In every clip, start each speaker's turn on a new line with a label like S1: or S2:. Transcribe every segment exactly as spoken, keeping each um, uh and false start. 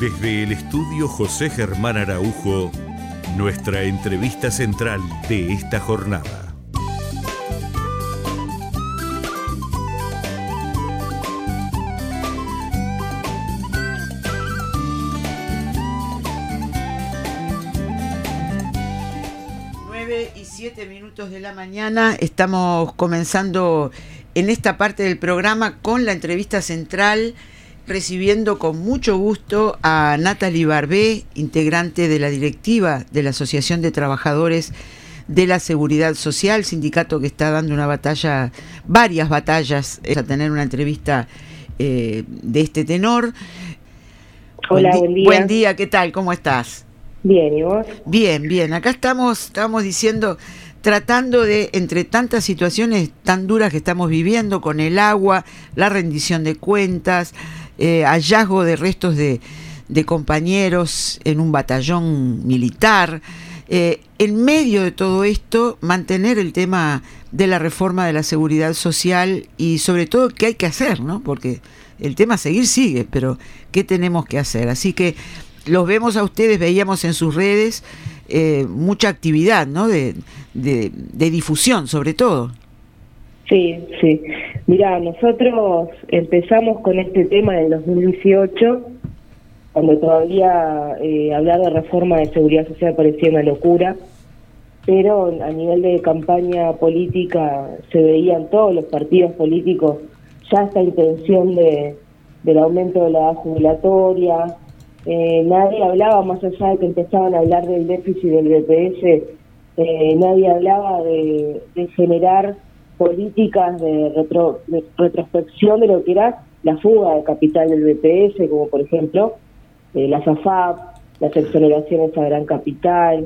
S1: Desde el estudio José Germán Araujo, nuestra entrevista central de esta jornada.
S2: nueve y siete minutos de la mañana, estamos comenzando en esta parte del programa con la entrevista central, recibiendo con mucho gusto a Natalie Barbé, integrante de la directiva de la Asociación de Trabajadores de la Seguridad Social, sindicato que está dando una batalla, varias batallas, a tener una entrevista eh, de este tenor.
S3: Hola,
S2: buen,
S3: buen día.
S2: Buen día, ¿qué tal? ¿Cómo estás?
S3: Bien, ¿y vos?
S2: Bien, bien. Acá estamos, estamos diciendo, tratando de, entre tantas situaciones tan duras que estamos viviendo, con el agua, la rendición de cuentas, eh, hallazgo de restos de, de compañeros en un batallón militar, eh, en medio de todo esto, mantener el tema de la reforma de la seguridad social y sobre todo qué hay que hacer, ¿no? Porque el tema seguir sigue, pero ¿qué tenemos que hacer? Así que los vemos a ustedes, veíamos en sus redes eh, mucha actividad, ¿no? De, de, de difusión, sobre todo.
S3: Sí, sí. Mirá, nosotros empezamos con este tema en el dos mil dieciocho, cuando todavía eh, hablar de reforma de seguridad social parecía una locura, pero a nivel de campaña política se veían todos los partidos políticos ya esta intención de del aumento de la edad jubilatoria. Eh, nadie hablaba, más allá de que empezaban a hablar del déficit del B P S, eh, nadie hablaba de, de generar políticas de, retro, de retrospección de lo que era la fuga de capital del B P S, como por ejemplo eh, las A F A P, las exoneraciones a gran capital,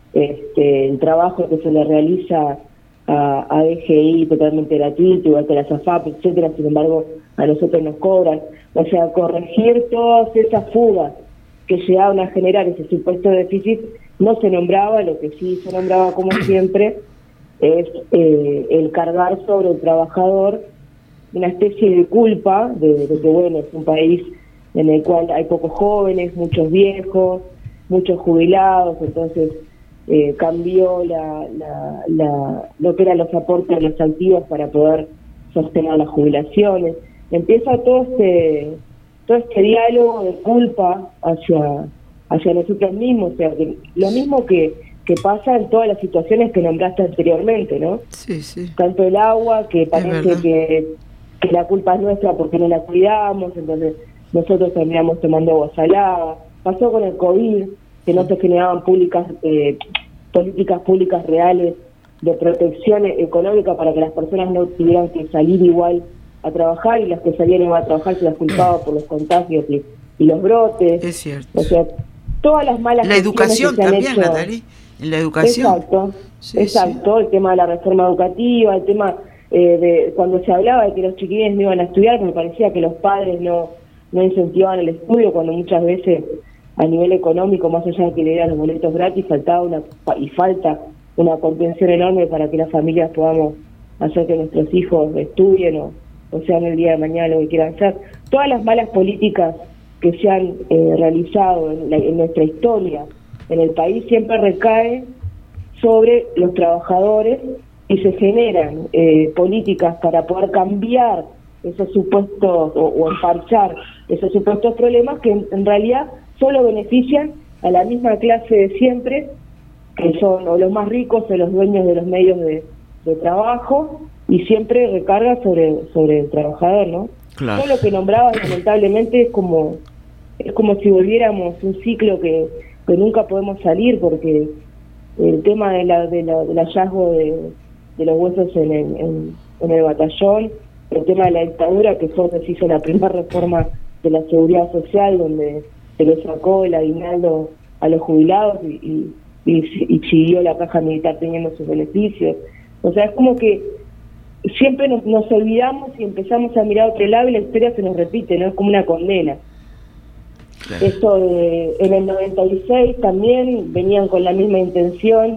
S3: este, el trabajo que se le realiza a, a D G I totalmente gratuito, igual que las A F A P, etcétera. Sin embargo, a nosotros nos cobran. O sea, corregir todas esas fugas que llegaban a generar ese supuesto déficit no se nombraba. Lo que sí se nombraba, como siempre, es eh, el cargar sobre el trabajador una especie de culpa de, de que, bueno, es un país en el cual hay pocos jóvenes, muchos viejos, muchos jubilados, entonces eh, cambió la, la, la, lo que eran los aportes de los activos para poder sostener las jubilaciones. Empieza todo este todo este diálogo de culpa hacia hacia nosotros mismos, o sea, que lo mismo que que pasa en todas las situaciones que nombraste anteriormente, ¿no?
S2: Sí, sí.
S3: Tanto el agua, que parece que, que la culpa es nuestra porque no la cuidamos, entonces nosotros terminamos tomando agua salada. Pasó con el COVID, que no se generaban públicas eh, políticas públicas reales de protección económica para que las personas no tuvieran que salir igual a trabajar, y las que salieron a trabajar se las culpaba por los contagios y, y los brotes.
S2: Es cierto.
S3: O sea, todas las malas
S2: la educación
S3: que se
S2: también,
S3: han hecho,
S2: Natalie, en la educación.
S3: Exacto,
S2: sí,
S3: exacto,
S2: sí.
S3: El tema de la reforma educativa, el tema eh, de cuando se hablaba de que los chiquilines no iban a estudiar, me parecía que los padres no, no incentivaban el estudio, cuando muchas veces a nivel económico, más allá de que le dieran los boletos gratis, faltaba una y falta una contención enorme para que las familias podamos hacer que nuestros hijos estudien o, o sean el día de mañana lo que quieran hacer. Todas las malas políticas que se han eh, realizado en, la, en nuestra historia en el país siempre recae sobre los trabajadores, y se generan eh, políticas para poder cambiar esos supuestos o, o emparchar esos supuestos problemas que en, en realidad solo benefician a la misma clase de siempre, que son o los más ricos o los dueños de los medios de, de trabajo, y siempre recarga sobre sobre el trabajador, ¿no?
S2: Claro.
S3: Todo lo que nombrabas lamentablemente es como es como si volviéramos un ciclo que, que nunca podemos salir, porque el tema de la, de la, del hallazgo de, de los huesos en el, en, en el batallón, el tema de la dictadura, que fue donde se hizo la primera reforma de la seguridad social, donde se le sacó el aguinaldo a los jubilados y, y, y, y siguió la caja militar teniendo sus beneficios. O sea, es como que siempre nos, nos olvidamos y empezamos a mirar a otro lado y la historia se nos repite, ¿no? Es como una condena. Claro. Esto de, en el noventa y seis también venían con la misma intención,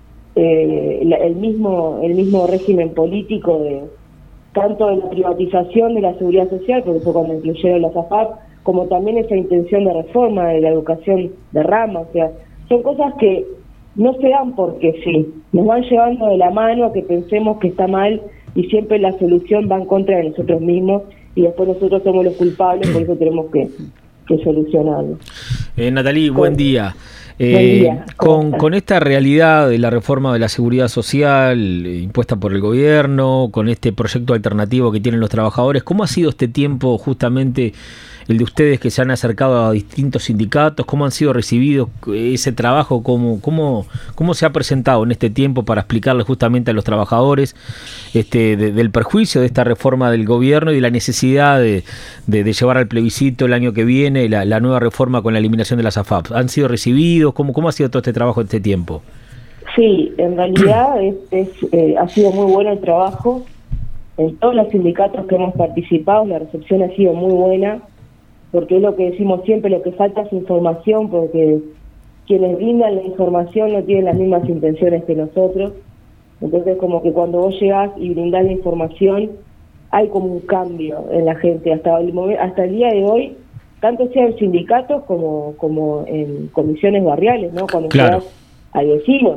S3: eh, la, el mismo el mismo régimen político de tanto de la privatización de la seguridad social, porque fue cuando incluyeron las A F A P, como también esa intención de reforma de la educación de rama. O sea, son cosas que no se dan porque sí, nos van llevando de la mano a que pensemos que está mal y siempre la solución va en contra de nosotros mismos y después nosotros somos los culpables, por eso tenemos que, que solucionarlo.
S4: Eh, Natalie,
S3: con,
S4: buen día. Eh,
S3: buen día.
S4: Con, con esta realidad de la reforma de la seguridad social eh, impuesta por el gobierno, con este proyecto alternativo que tienen los trabajadores, ¿cómo ha sido este tiempo justamente el de ustedes que se han acercado a distintos sindicatos? ¿Cómo han sido recibidos ese trabajo? ¿Cómo, cómo, cómo se ha presentado en este tiempo para explicarle justamente a los trabajadores este, de, del perjuicio de esta reforma del gobierno y de la necesidad de, de, de llevar al plebiscito el año que viene la, la nueva reforma con la eliminación de las A F A P? ¿Han sido recibidos? ¿Cómo, cómo ha sido todo este trabajo en este tiempo?
S3: Sí, en realidad es, es, eh, ha sido muy bueno el trabajo. En todos los sindicatos que hemos participado la recepción ha sido muy buena, porque es lo que decimos siempre, lo que falta es información, porque quienes brindan la información no tienen las mismas intenciones que nosotros. Entonces, como que cuando vos llegás y brindás la información, hay como un cambio en la gente. Hasta el, hasta el día de hoy, tanto sea en sindicatos como, como en comisiones barriales, ¿no? Cuando
S4: claro.
S3: llegas al vecino,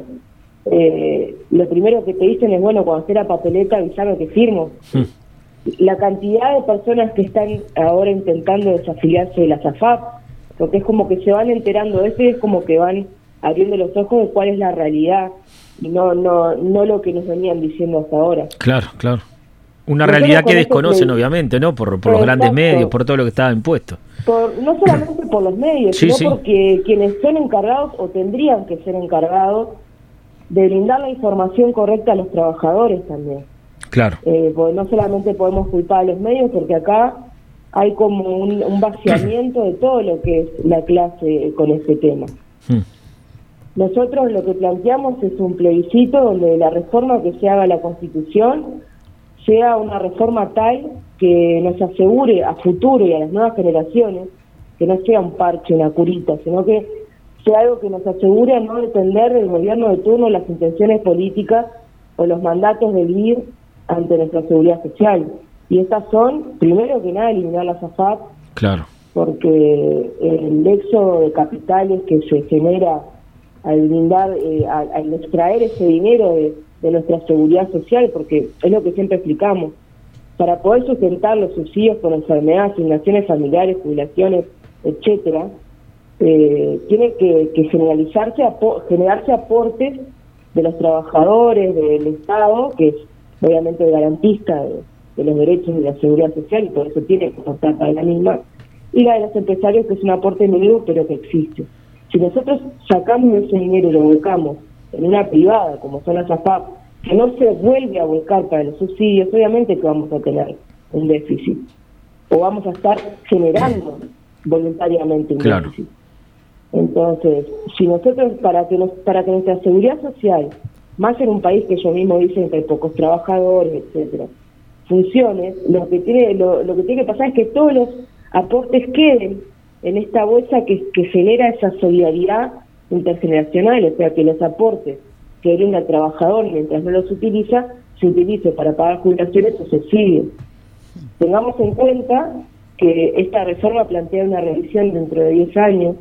S3: eh, lo primero que te dicen es, bueno, cuando esté la papeleta, avisame que firmo. Mm. La cantidad de personas que están ahora intentando desafiliarse de las A F A P, porque es como que se van enterando de eso y es como que van abriendo los ojos de cuál es la realidad y no no no lo que nos venían diciendo hasta ahora.
S4: Claro, claro. Una
S3: Nosotros
S4: realidad que
S3: este
S4: desconocen,
S3: play...
S4: obviamente, ¿no? Por, por los
S3: Exacto.
S4: grandes medios, por todo lo que estaba impuesto.
S3: Por, no solamente por los medios,
S4: sí,
S3: sino
S4: sí.
S3: porque quienes son encargados o tendrían que ser encargados de brindar la información correcta a los trabajadores también.
S4: Claro.
S3: Eh, porque no solamente podemos culpar a los medios, porque acá hay como un, un vaciamiento de todo lo que es la clase con este tema. Hmm. Nosotros lo que planteamos es un plebiscito donde la reforma que se haga a la Constitución sea una reforma tal que nos asegure a futuro y a las nuevas generaciones que no sea un parche, una curita, sino que sea algo que nos asegure a no depender del gobierno de turno, las intenciones políticas o los mandatos del I R ante nuestra seguridad social. Y estas son, primero que nada, eliminar las A F A P,
S4: claro,
S3: porque el éxodo de capitales que se genera al brindar, eh, al, al extraer ese dinero de, de nuestra seguridad social, porque es lo que siempre explicamos, para poder sustentar los subsidios por enfermedad, asignaciones familiares, jubilaciones, etcétera, eh, tiene que, que generalizarse, apo- generarse aportes de los trabajadores, del Estado, que es obviamente garantista de, de los derechos y de la seguridad social, y por eso tiene que aportar para la misma, y la de los empresarios, que es un aporte mínimo, pero que existe. Si nosotros sacamos ese dinero y lo volcamos en una privada, como son las A F A P, que no se vuelve a volcar para los subsidios, obviamente que vamos a tener un déficit, o vamos a estar generando voluntariamente un
S4: claro.
S3: déficit. Entonces, si nosotros, para que nos, para que nuestra seguridad social, más en un país que ellos mismos dicen que hay pocos trabajadores, etcétera, funcione, lo que tiene lo, lo que tiene que pasar es que todos los aportes queden en esta bolsa que, que genera esa solidaridad intergeneracional, o sea, que los aportes que brinda el trabajador mientras no los utiliza, se utilice para pagar jubilaciones o subsidios. Tengamos en cuenta que esta reforma plantea una revisión dentro de diez años,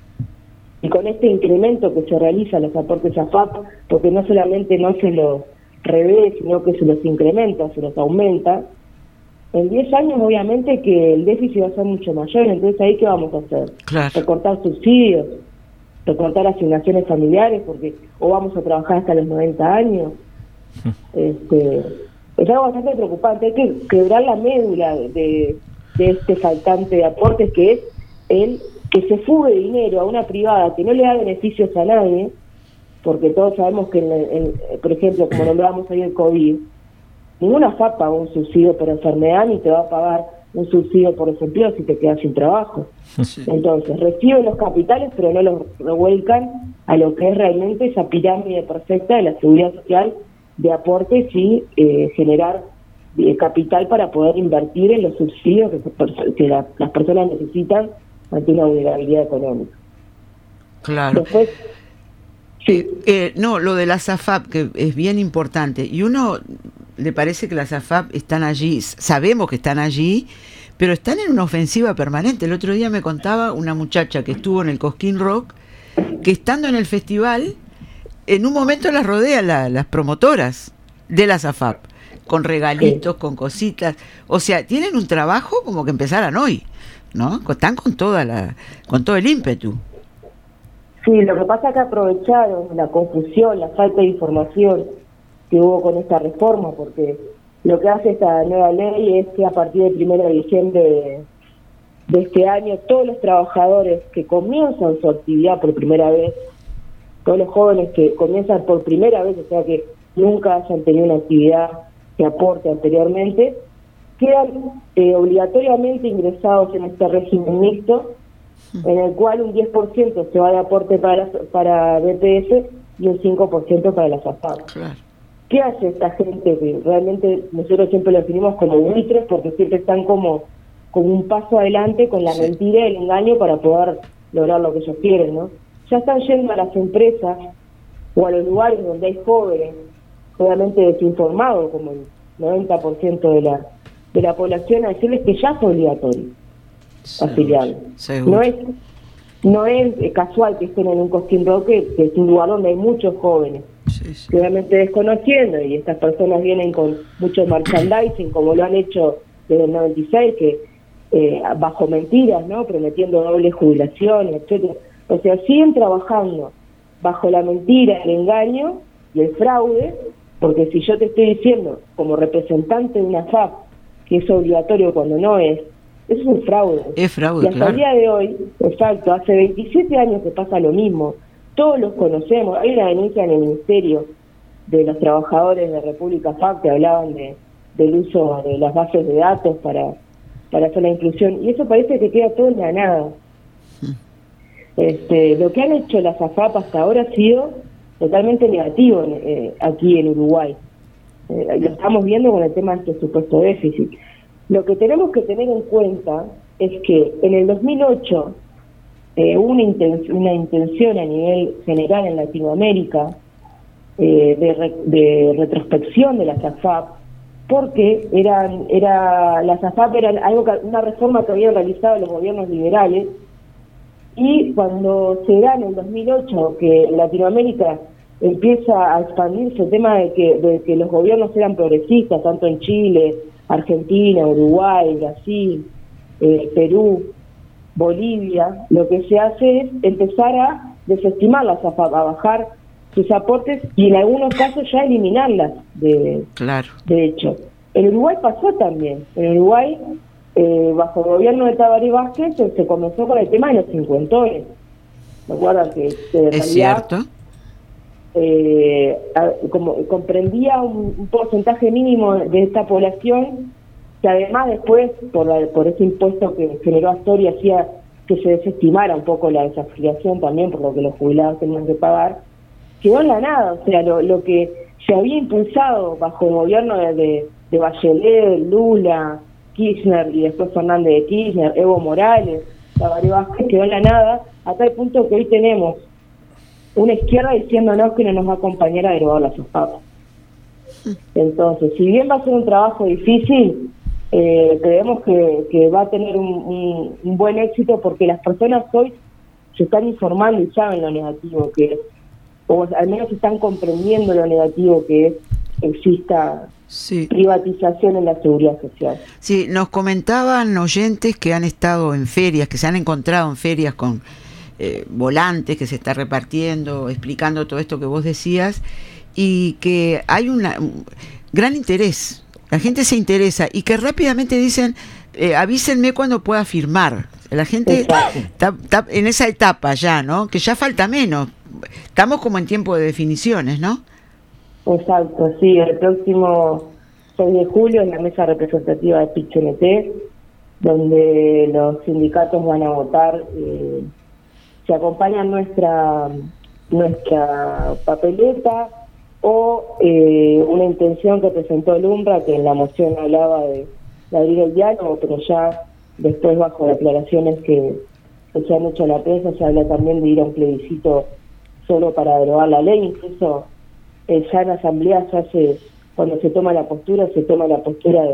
S3: y con este incremento que se realiza a los aportes a F A P, porque no solamente no se los revé, sino que se los incrementa, se los aumenta, en diez años obviamente que el déficit va a ser mucho mayor. Entonces ahí ¿qué vamos a hacer?
S2: Claro.
S3: Recortar subsidios, recortar asignaciones familiares, porque o vamos a trabajar hasta los noventa años. Este, es algo bastante preocupante. Hay que quebrar la médula de, de este faltante de aportes, que es el que se fugue dinero a una privada que no le da beneficios a nadie, porque todos sabemos que, en, en, por ejemplo, como nombrábamos ahí el COVID, ninguna F A P paga un subsidio por enfermedad ni te va a pagar un subsidio por desempleo si te quedas sin trabajo. Sí. Entonces, reciben los capitales, pero no los revuelcan a lo que es realmente esa pirámide perfecta de la seguridad social, de aportes y eh, generar eh, capital para poder invertir en los subsidios que, que la, las personas necesitan ante una vulnerabilidad económica.
S2: Claro.
S3: Después,
S2: sí. eh, no, lo de las A F A P, que es bien importante, y uno le parece que las A F A P están allí, sabemos que están allí, pero están en una ofensiva permanente. El otro día me contaba una muchacha que estuvo en el Cosquín Rock, que estando en el festival, en un momento las rodean la, las promotoras de la SAFAP, con regalitos, sí. con cositas. O sea, tienen un trabajo como que empezaran hoy, ¿no? Están con toda la, con todo el ímpetu.
S3: Sí, lo que pasa es que aprovecharon la confusión, la falta de información que hubo con esta reforma, porque lo que hace esta nueva ley es que a partir del primero de diciembre de, de este año, todos los trabajadores que comienzan su actividad por primera vez, todos los jóvenes que comienzan por primera vez, o sea que nunca hayan tenido una actividad que aporte anteriormente, quedan eh, obligatoriamente ingresados en este régimen mixto, en el cual un diez por ciento se va de aporte para, para B P S y un cinco por ciento para la SAFAP.
S2: Claro.
S3: ¿Qué hace esta gente? Que realmente nosotros siempre lo definimos como buitres, porque siempre están como, como un paso adelante con la sí. mentira y el engaño para poder lograr lo que ellos quieren, ¿no? Ya están yendo a las empresas o a los lugares donde hay jóvenes, obviamente desinformados, como el noventa por ciento de la, de la población, a decirles que ya es obligatorio afiliarlo. No es no es casual que estén en un Cosquín Rock, que, que es un lugar donde hay muchos jóvenes, sí, sí. obviamente desconociendo, y estas personas vienen con mucho merchandising, como lo han hecho desde el noventa y seis, que eh, bajo mentiras, ¿no? Prometiendo doble jubilación, etcétera. O sea, siguen trabajando bajo la mentira, el engaño y el fraude, porque si yo te estoy diciendo, como representante de una F A P, que es obligatorio cuando no es, eso es un fraude.
S2: Es fraude,
S3: y hasta
S2: claro.
S3: el día de hoy, exacto, hace veintisiete años que pasa lo mismo. Todos los conocemos. Hay una denuncia en el Ministerio de los Trabajadores de República F A P que hablaban de, del uso de las bases de datos para, para hacer la inclusión. Y eso parece que queda todo en la nada. Este, lo que han hecho las A F A P hasta ahora ha sido totalmente negativo eh, aquí en Uruguay. Eh, lo estamos viendo con el tema de este supuesto déficit. Lo que tenemos que tener en cuenta es que en el dos mil ocho eh, hubo una, inten- una intención a nivel general en Latinoamérica eh, de, re- de retrospección de las A F A P, porque eran, era, las A F A P eran algo que, una reforma que habían realizado los gobiernos liberales, y cuando se da en el dos mil ocho que Latinoamérica empieza a expandirse el tema de que, de que los gobiernos eran progresistas, tanto en Chile, Argentina, Uruguay, Brasil, eh, Perú, Bolivia, lo que se hace es empezar a desestimar las A F A P, a bajar sus aportes y en algunos casos ya eliminarlas de,
S2: claro.
S3: de hecho. En Uruguay pasó también. En Uruguay, eh, bajo el gobierno de Tabaré Vázquez, se, se comenzó con el tema de los cincuentones. ¿Recuerdan que se
S2: es cierto?
S3: Eh, a, como comprendía un, un porcentaje mínimo de esta población, que además después, por, la, por ese impuesto que generó Astori, hacía que se desestimara un poco la desafiliación también, por lo que los jubilados tenían que pagar, quedó en la nada. O sea, lo, lo que se había impulsado bajo el gobierno de, de, de Bachelet, Lula, Kirchner y después Fernández de Kirchner, Evo Morales, Tabaré Vázquez, quedó en la nada, a tal punto que hoy tenemos una izquierda diciéndonos que no nos va a acompañar a derogar las A F A P. Entonces, si bien va a ser un trabajo difícil, eh, creemos que, que va a tener un, un, un buen éxito, porque las personas hoy se están informando y saben lo negativo que es, o al menos están comprendiendo lo negativo que es que exista sí. privatización en la seguridad social.
S2: Sí, nos comentaban oyentes que han estado en ferias, que se han encontrado en ferias con Eh, volantes que se está repartiendo, explicando todo esto que vos decías, y que hay una, un gran interés, la gente se interesa y que rápidamente dicen, eh, avísenme cuando pueda firmar. La gente está, está en esa etapa ya, ¿no? Que ya falta menos, estamos como en tiempo de definiciones, ¿no?
S3: Exacto, sí, el próximo seis de julio es la mesa representativa de P I C N T, donde los sindicatos van a votar. eh, se acompaña nuestra nuestra papeleta o eh, una intención que presentó el UMBRA, que en la moción hablaba de, de abrir el diálogo, pero ya después, bajo declaraciones que, que se han hecho en la prensa, se habla también de ir a un plebiscito solo para derogar la ley. Incluso eh, ya en asamblea se hace, cuando se toma la postura, se toma la postura de,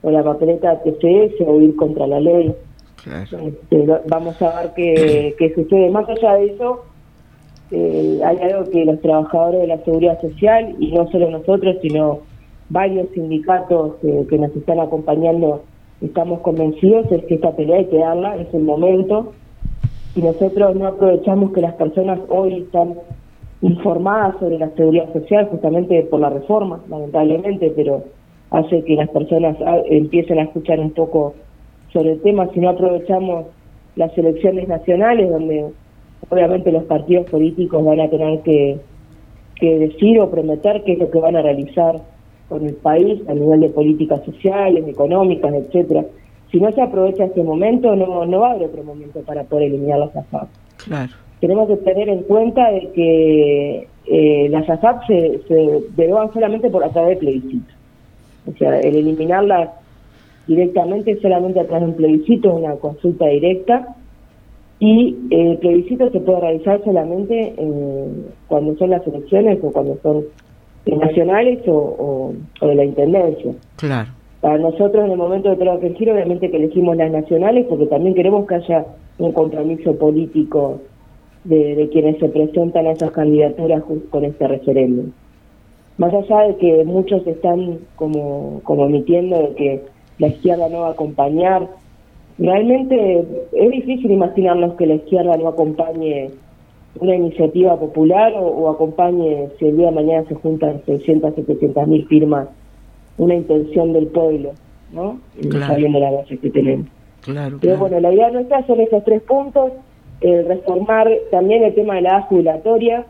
S3: o la papeleta T C S o ir contra la ley.
S2: Claro.
S3: Este, vamos a ver qué, qué sucede. Más allá de eso, eh, hay algo que los trabajadores de la Seguridad Social, y no solo nosotros, sino varios sindicatos eh, que nos están acompañando, estamos convencidos, es que esta pelea hay que darla, es el momento. Y nosotros no aprovechamos que las personas hoy están informadas sobre la Seguridad Social, justamente por la reforma, lamentablemente, pero hace que las personas empiecen a escuchar un poco sobre el tema. Si no aprovechamos las elecciones nacionales, donde obviamente los partidos políticos van a tener que, que decir o prometer qué es lo que van a realizar con el país a nivel de políticas sociales, económicas, etcétera. Si no se aprovecha este momento, no, no va a haber otro momento para poder eliminar las AFAP.
S2: Claro.
S3: Tenemos que tener en cuenta de que eh, las AFAP se, se derogan solamente por a través de plebiscito. O sea, el eliminarlas directamente solamente a través de un plebiscito, una consulta directa, y el plebiscito se puede realizar solamente en, cuando son las elecciones o cuando son nacionales o, o, o de la intendencia.
S2: Claro.
S3: Para nosotros, en el momento de trabajo en giro, obviamente que elegimos las nacionales porque también queremos que haya un compromiso político de, de quienes se presentan a esas candidaturas con este referéndum. Más allá de que muchos están como, como omitiendo de que la izquierda no va a acompañar, realmente es difícil imaginarnos que la izquierda no acompañe una iniciativa popular o, o acompañe, si el día de mañana se juntan seiscientas, setecientas mil firmas, una intención del pueblo, ¿no?
S2: Claro.
S3: Sabiendo la base que tenemos.
S2: Claro,
S3: Pero
S2: claro.
S3: bueno, la idea nuestra son esos tres puntos, el reformar también el tema de la edad jubilatoria,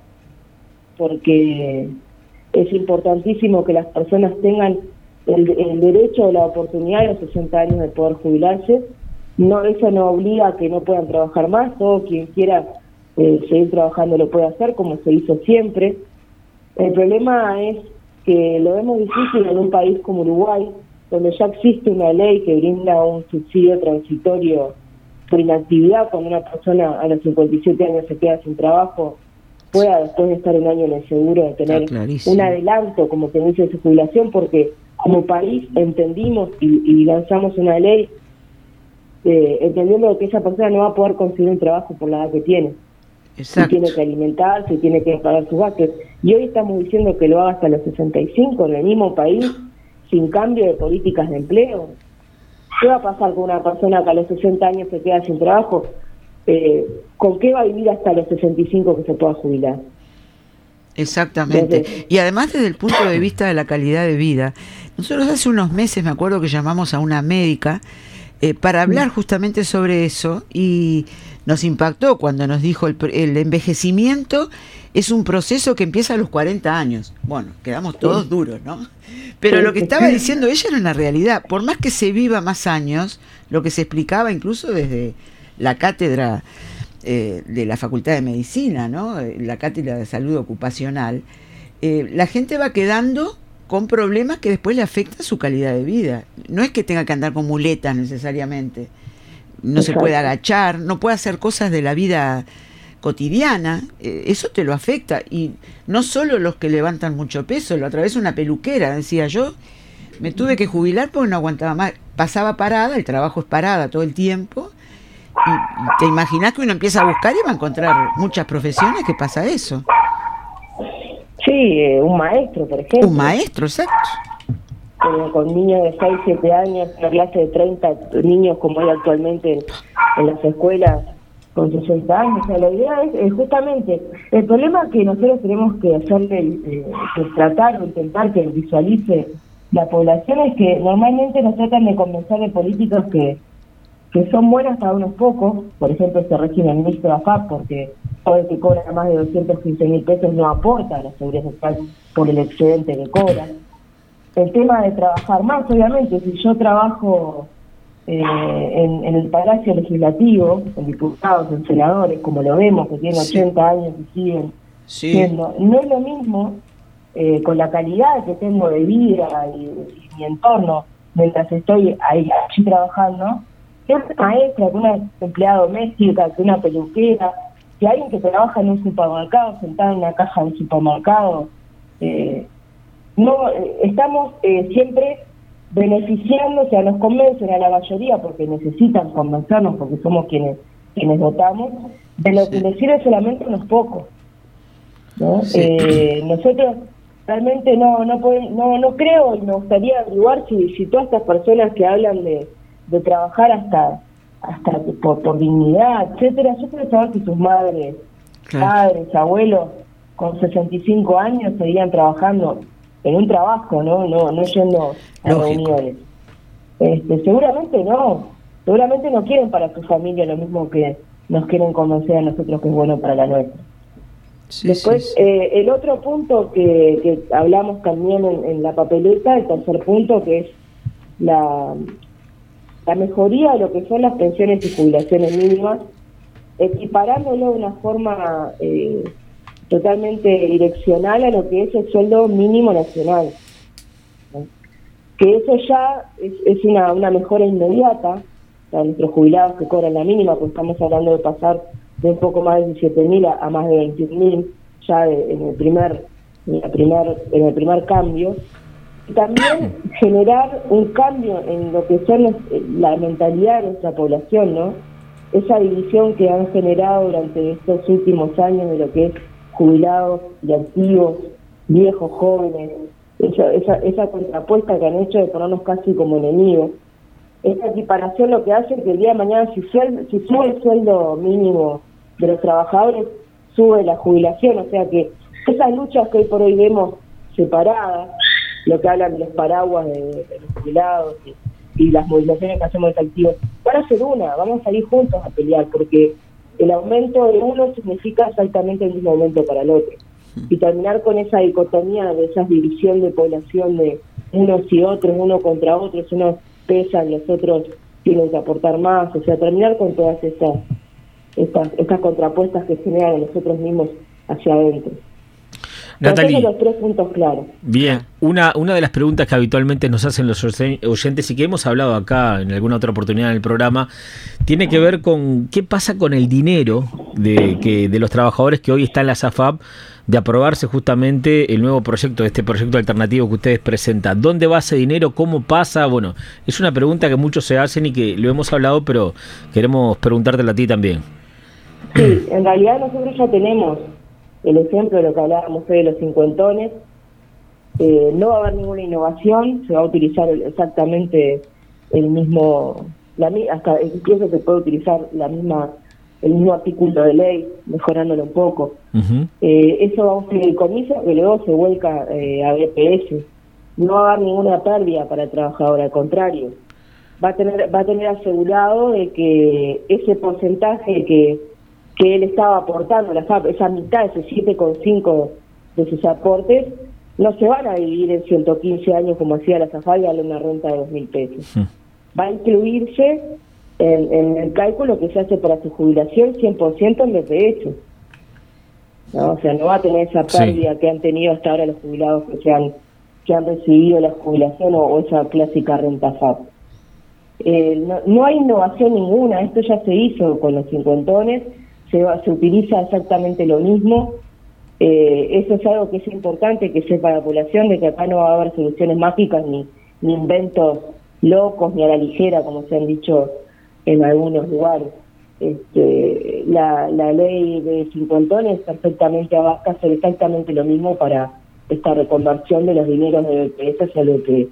S3: porque es importantísimo que las personas tengan el, el derecho o la oportunidad a los sesenta años de poder jubilarse. No, eso no obliga a que no puedan trabajar más, todo quien quiera eh, seguir trabajando lo puede hacer, como se hizo siempre. El problema es que lo vemos difícil en un país como Uruguay, donde ya existe una ley que brinda un subsidio transitorio por inactividad cuando una persona a los cincuenta y siete años se queda sin trabajo, pueda después de estar un año en el seguro de tener un adelanto como que inicia su jubilación, porque como país entendimos y, y lanzamos una ley eh, entendiendo que esa persona no va a poder conseguir un trabajo por la edad que tiene.
S2: Exacto.
S3: Si tiene que alimentarse, tiene que pagar sus gastos. Y hoy estamos diciendo que lo haga hasta los sesenta y cinco en el mismo país, sin cambio de políticas de empleo. ¿Qué va a pasar con una persona que a los sesenta años se queda sin trabajo? Eh, ¿Con qué va a vivir hasta los sesenta y cinco que se pueda jubilar?
S2: Exactamente.
S3: Entonces,
S2: y además desde el punto de vista de la calidad de vida, nosotros hace unos meses me acuerdo que llamamos a una médica eh, para hablar justamente sobre eso, y nos impactó cuando nos dijo el, el envejecimiento es un proceso que empieza a los cuarenta años. Bueno, quedamos todos sí. duros, ¿no? Pero sí, lo que estaba sí. diciendo ella era una realidad. Por más que se viva más años, lo que se explicaba incluso desde la cátedra eh, de la Facultad de Medicina, ¿no? La cátedra de salud ocupacional, eh, la gente va quedando con problemas que después le afectan su calidad de vida. No es que tenga que andar con muletas necesariamente, no Exacto. se puede agachar, no puede hacer cosas de la vida cotidiana, eh, eso te lo afecta. Y no solo los que levantan mucho peso, la otra vez una peluquera decía, yo me tuve que jubilar porque no aguantaba más, pasaba parada, el trabajo es parada todo el tiempo, y, y te imaginas que uno empieza a buscar y va a encontrar muchas profesiones que pasa eso.
S3: Sí, eh, un maestro, por ejemplo.
S2: Un maestro, exacto.
S3: Con, con niños de seis, siete años, una clase de treinta niños como hay actualmente en, en las escuelas con sesenta años. O sea, la idea es, es justamente, el problema que nosotros tenemos que hacerle, eh, que tratar o intentar que visualice la población es que normalmente nos tratan de convencer de políticas que, que son buenas para unos pocos, por ejemplo este régimen mixto de A F A P, porque todo el que cobra más de doscientos quince mil pesos no aporta a la seguridad social por el excedente que cobra. El tema de trabajar más, obviamente, si yo trabajo eh, en, en el Palacio Legislativo, en diputados, en senadores, como lo vemos, que tienen sí. ochenta años y siguen sí. siendo, no es lo mismo eh, con la calidad que tengo de vida y, y mi entorno mientras estoy ahí allí trabajando, que una maestra, que una empleada doméstica, que una peluquera, que alguien que trabaja en un supermercado, sentada en una caja de un supermercado. eh, No, eh, estamos eh, siempre beneficiando, o sea, nos convencen a la mayoría porque necesitan convencernos, porque somos quienes quienes votamos, de lo que les sirve solamente a unos pocos, ¿no? Sí. Eh, nosotros realmente no no podemos, no no creo, y me gustaría averiguar si, si todas estas personas que hablan de, de trabajar hasta hasta por, por dignidad, etcétera, yo quiero saber si sus madres, claro, padres, abuelos con sesenta y cinco años seguían trabajando en un trabajo, no no no yendo a Lógico. reuniones. Este, seguramente no, seguramente no quieren para su familia lo mismo que nos quieren convencer a nosotros que es bueno para la nuestra. Sí, Después, sí, sí. Eh, el otro punto que, que hablamos también en, en la papeleta, el tercer punto, que es la, la mejoría de lo que son las pensiones y jubilaciones mínimas, equiparándolo de una forma eh, totalmente direccional a lo que es el sueldo mínimo nacional, ¿no? Que eso ya es, es una, una mejora inmediata para nuestros jubilados que cobran la mínima, pues estamos hablando de pasar de un poco más de diecisiete mil a, a más de veintiún mil ya de, en el primer en, la primer, en el primer cambio. Y también generar un cambio en lo que son los, la mentalidad de nuestra población, ¿no? Esa división que han generado durante estos últimos años de lo que es jubilados y activos, viejos, jóvenes, esa, esa, esa contrapuesta que han hecho de ponernos casi como enemigos. Esta equiparación lo que hace es que el día de mañana, si, suel, si sube el sueldo mínimo de los trabajadores, sube la jubilación, o sea que esas luchas que hoy por hoy vemos separadas, lo que hablan de los paraguas de, de los jubilados y, y las movilizaciones que hacemos de activos, van a ser una, vamos a ir juntos a pelear, porque el aumento de uno significa exactamente el mismo aumento para el otro. Y terminar con esa dicotomía, de esa división de población de unos y otros, uno contra otros, unos pesan, los otros tienen que aportar más, o sea, terminar con todas estas estas, estas contrapuestas que generan a nosotros mismos hacia adentro.
S4: Natalie,
S3: los tres puntos claros.
S4: Bien, una, una de las preguntas que habitualmente nos hacen los oyentes y que hemos hablado acá en alguna otra oportunidad en el programa, tiene que ver con qué pasa con el dinero de, que, de los trabajadores que hoy está en la SAFAP, de aprobarse justamente el nuevo proyecto, este proyecto alternativo que ustedes presentan. ¿Dónde va ese dinero? ¿Cómo pasa? Bueno, es una pregunta que muchos se hacen y que lo hemos hablado, pero queremos preguntártela a ti también.
S3: Sí, en realidad nosotros ya tenemos el ejemplo de lo que hablábamos hoy de los cincuentones. Eh, no va a haber ninguna innovación, se va a utilizar exactamente el mismo, la, hasta incluso se puede utilizar la misma el mismo artículo de ley, mejorándolo un poco. Uh-huh. Eh, eso va a un fideicomiso que luego se vuelca eh, a B P S. No va a haber ninguna pérdida para el trabajador, al contrario. Va a tener va a tener asegurado de que ese porcentaje que, que él estaba aportando, la F A P, esa mitad, ese siete coma cinco de sus aportes, no se van a dividir en ciento quince años como hacía la SAFAP y darle una renta de dos mil pesos. Uh-huh. Va a incluirse En, en el cálculo que se hace para su jubilación cien por ciento en B P S, ¿no? O sea, no va a tener esa pérdida sí. que han tenido hasta ahora los jubilados que, se han, que han recibido la jubilación o, o esa clásica renta F A P. Eh, no, no hay innovación ninguna, esto ya se hizo con los cincuentones, se, va, se utiliza exactamente lo mismo. Eh, eso es algo que es importante que sepa la población, de que acá no va a haber soluciones mágicas ni, ni inventos locos ni a la ligera, como se han dicho en algunos lugares. Este, la, la ley de cincuentones perfectamente abarca hacer exactamente lo mismo para esta reconversión de los dineros de B P S hacia el B P S.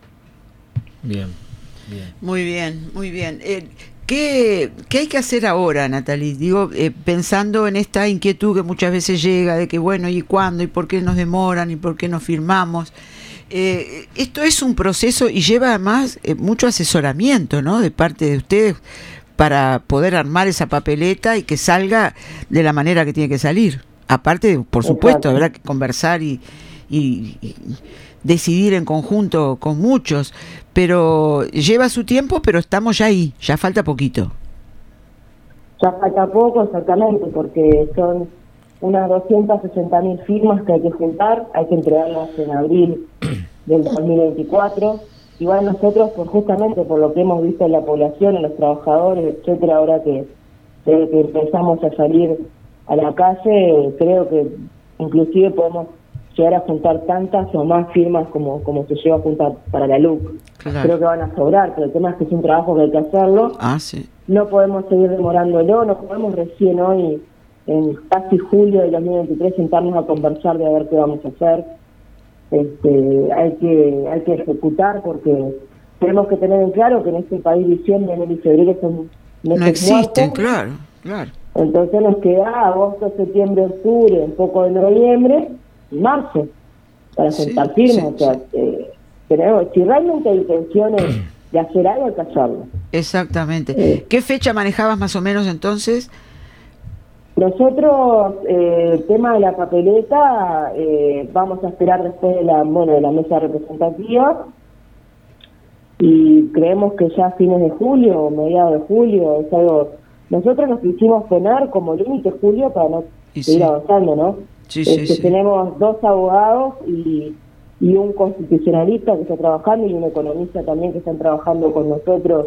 S4: Bien, bien.
S2: Muy bien, muy bien. Eh, ¿qué, ¿Qué hay que hacer ahora, Natalie? Digo, eh, pensando en esta inquietud que muchas veces llega de que, bueno, ¿y cuándo? ¿Y por qué nos demoran? ¿Y por qué no firmamos? Eh, esto es un proceso y lleva además eh, mucho asesoramiento, ¿no?, de parte de ustedes para poder armar esa papeleta y que salga de la manera que tiene que salir. Aparte, por supuesto, habrá que conversar y, y, y decidir en conjunto con muchos, pero lleva su tiempo, pero estamos ya ahí, ya falta poquito.
S3: Ya falta poco, exactamente, porque son unas doscientas sesenta mil firmas que hay que juntar, hay que entregarlas en abril del dos mil veinticuatro. Igual nosotros, por justamente por lo que hemos visto en la población, en los trabajadores, etcétera, ahora que, que empezamos a salir a la calle, creo que inclusive podemos llegar a juntar tantas o más firmas como, como se llegó a juntar para la L U C. Claro. Creo que van a sobrar, pero el tema es que es un trabajo que hay que hacerlo.
S2: Ah, sí.
S3: No podemos seguir demorándolo, no podemos recién hoy, en casi julio de dos mil veintitrés, sentarnos a conversar de a ver qué vamos a hacer. Este, hay que hay que ejecutar, porque tenemos que tener en claro que en este país diciembre, enero y febrero son meses
S2: no existen,
S3: muertos.
S2: claro, claro.
S3: Entonces nos queda agosto, septiembre, octubre, un poco de noviembre y marzo para juntar sí, firmas. Sí, o sea, sí. eh, tenemos, si realmente hay intenciones de hacer algo, hay que hacerlo.
S2: Exactamente.
S3: Eh,
S2: ¿Qué fecha manejabas más o menos entonces?
S3: Nosotros, eh, el tema de la papeleta, eh, vamos a esperar después de la, bueno, de la mesa representativa, y creemos que ya a fines de julio o mediados de julio es algo. Nosotros nos quisimos poner como límite julio para no y seguir sí. avanzando, ¿no?
S2: Sí,
S3: este,
S2: sí, sí.
S3: Tenemos dos abogados y, y un constitucionalista que está trabajando y un economista también que están trabajando con nosotros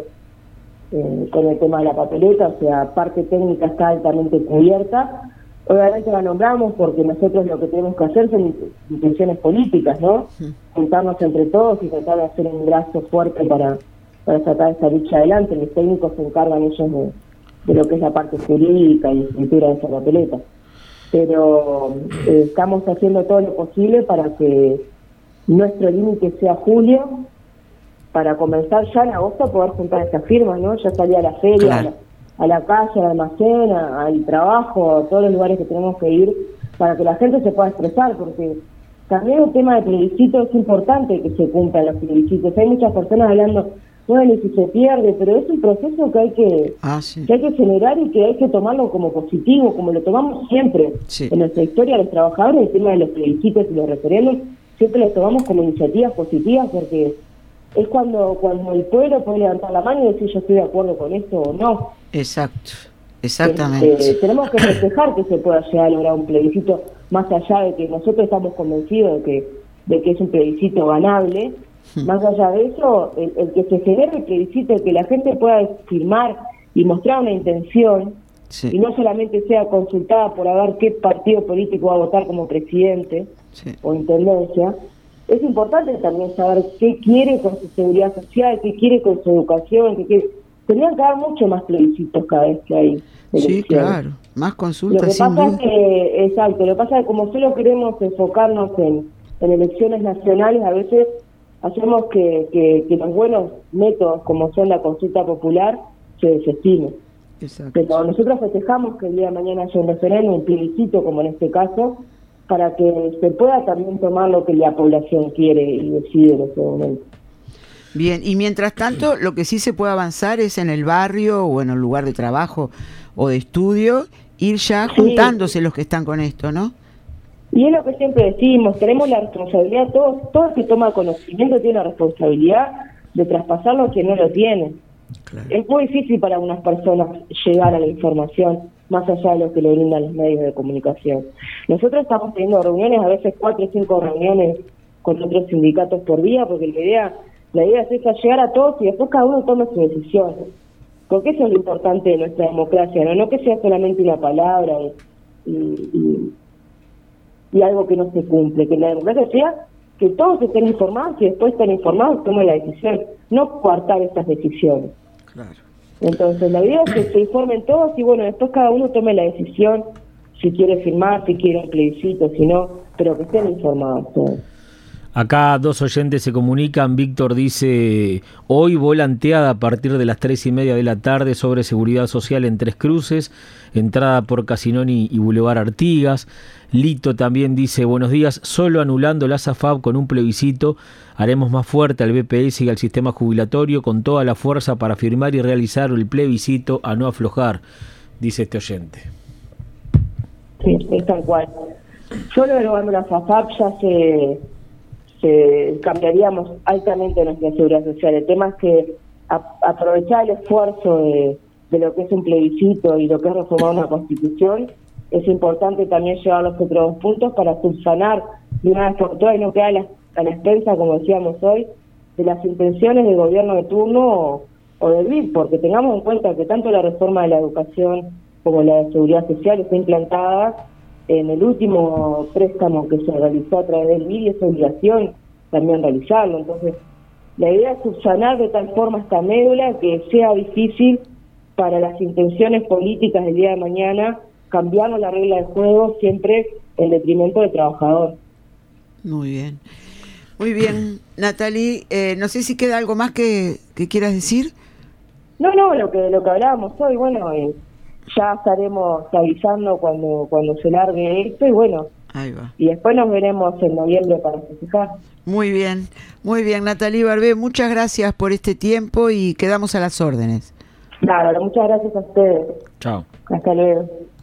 S3: eh, con el tema de la papeleta, o sea, parte técnica está altamente cubierta. Obviamente la nombramos porque nosotros lo que tenemos que hacer son intenciones políticas, ¿no? Sí. Juntarnos entre todos y tratar de hacer un brazo fuerte para, para sacar esta lucha adelante. Los técnicos se encargan ellos de de lo que es la parte jurídica y escritura de esa papeleta. Pero eh, estamos haciendo todo lo posible para que nuestro límite sea julio, para comenzar ya en agosto a poder juntar esas firmas, ¿no? Ya salir a la feria, claro. a, la, a la calle, al almacén, a, al trabajo, a todos los lugares que tenemos que ir, para que la gente se pueda expresar, porque también el tema de plebiscito es importante que se cumplan los plebiscitos. Hay muchas personas hablando, bueno, y si se pierde, pero es un proceso que hay que,
S2: ah, sí.
S3: que hay que generar y que hay que tomarlo como positivo, como lo tomamos siempre.
S2: Sí.
S3: En nuestra historia, los trabajadores, el tema de los plebiscitos y los referéndums, siempre los tomamos como iniciativas positivas, porque es cuando cuando el pueblo puede levantar la mano y decir yo estoy de acuerdo con esto o no.
S2: Exacto, exactamente.
S3: Este, tenemos que festejar que se pueda llegar a lograr un plebiscito, más allá de que nosotros estamos convencidos de que, de que es un plebiscito ganable. Más allá de eso, el, el que se genere el plebiscito, el que la gente pueda firmar y mostrar una intención, sí. y no solamente sea consultada por a ver qué partido político va a votar como presidente sí. o intendencia, es importante también saber qué quiere con su seguridad social, qué quiere con su educación, qué quiere. Tendrían que haber mucho más plebiscitos cada vez que hay elecciones.
S2: Sí, claro, más consultas.
S3: Lo que
S2: sin
S3: pasa
S2: duda.
S3: es que, exacto, lo que pasa es que como solo queremos enfocarnos en, en elecciones nacionales, a veces hacemos que, que, que los buenos métodos, como son la consulta popular, se desestimen.
S2: Exacto.
S3: Pero nosotros festejamos que el día de mañana haya un referéndum, un plebiscito, como en este caso, para que se pueda también tomar lo que la población quiere y decide en ese momento.
S2: Bien, y mientras tanto, lo que sí se puede avanzar es en el barrio o en el lugar de trabajo o de estudio, ir ya juntándose sí. los que están con esto, ¿no?
S3: Y es lo que siempre decimos, tenemos la responsabilidad, todos, todo el que toma conocimiento tiene la responsabilidad de traspasarlo a quien no lo tiene. Claro. Es muy difícil para unas personas llegar a la información, más allá de lo que le brindan los medios de comunicación. Nosotros estamos teniendo reuniones, a veces cuatro o cinco reuniones con otros sindicatos por día, porque la idea, la idea es esa, llegar a todos y después cada uno tome su decisión. Porque eso es lo importante de nuestra democracia, no, no que sea solamente una palabra y... y, y y algo que no se cumple, que la democracia sea que todos estén informados y después estén informados tomen la decisión, no coartar estas decisiones.
S2: Claro.
S3: Entonces la idea es que se informen todos y bueno, después cada uno tome la decisión si quiere firmar, si quiere un plebiscito, si no, pero que estén informados todos.
S4: Acá dos oyentes se comunican. Víctor dice, hoy volanteada a partir de las tres y media de la tarde sobre seguridad social en Tres Cruces, entrada por Casinoni y Boulevard Artigas. Lito también dice, buenos días, solo anulando la SAFAP con un plebiscito haremos más fuerte al B P S y al sistema jubilatorio con toda la fuerza para firmar y realizar el plebiscito a no aflojar, dice este oyente.
S3: Sí, es tal cual. Solo derogando la SAFAP ya se... Eh, cambiaríamos altamente nuestra seguridad social. El tema es que a, aprovechar el esfuerzo de, de lo que es un plebiscito y lo que es reformar una constitución, es importante también llevar los otros dos puntos para subsanar de una vez por todas y no quedar a la, a la expensa, como decíamos hoy, de las intenciones del gobierno de turno o, o del B I D, porque tengamos en cuenta que tanto la reforma de la educación como la de seguridad social está implantada en el último préstamo que se realizó a través del M I D, es obligación también realizarlo. Entonces, la idea es subsanar de tal forma esta médula que sea difícil para las intenciones políticas del día de mañana cambiarnos la regla de juego siempre en detrimento del trabajador.
S2: Muy bien. Muy bien, Natalie, eh, no sé si queda algo más que, que quieras decir.
S3: No, no, lo que lo que hablábamos hoy, bueno, eh, ya estaremos avisando cuando cuando se largue esto y bueno,
S2: ahí va.
S3: Y después nos veremos en noviembre para festejar.
S2: Muy bien, muy bien, Natalie Barbé, muchas gracias por este tiempo y quedamos a las órdenes.
S3: Claro, muchas gracias a ustedes.
S4: Chao.
S3: Hasta luego.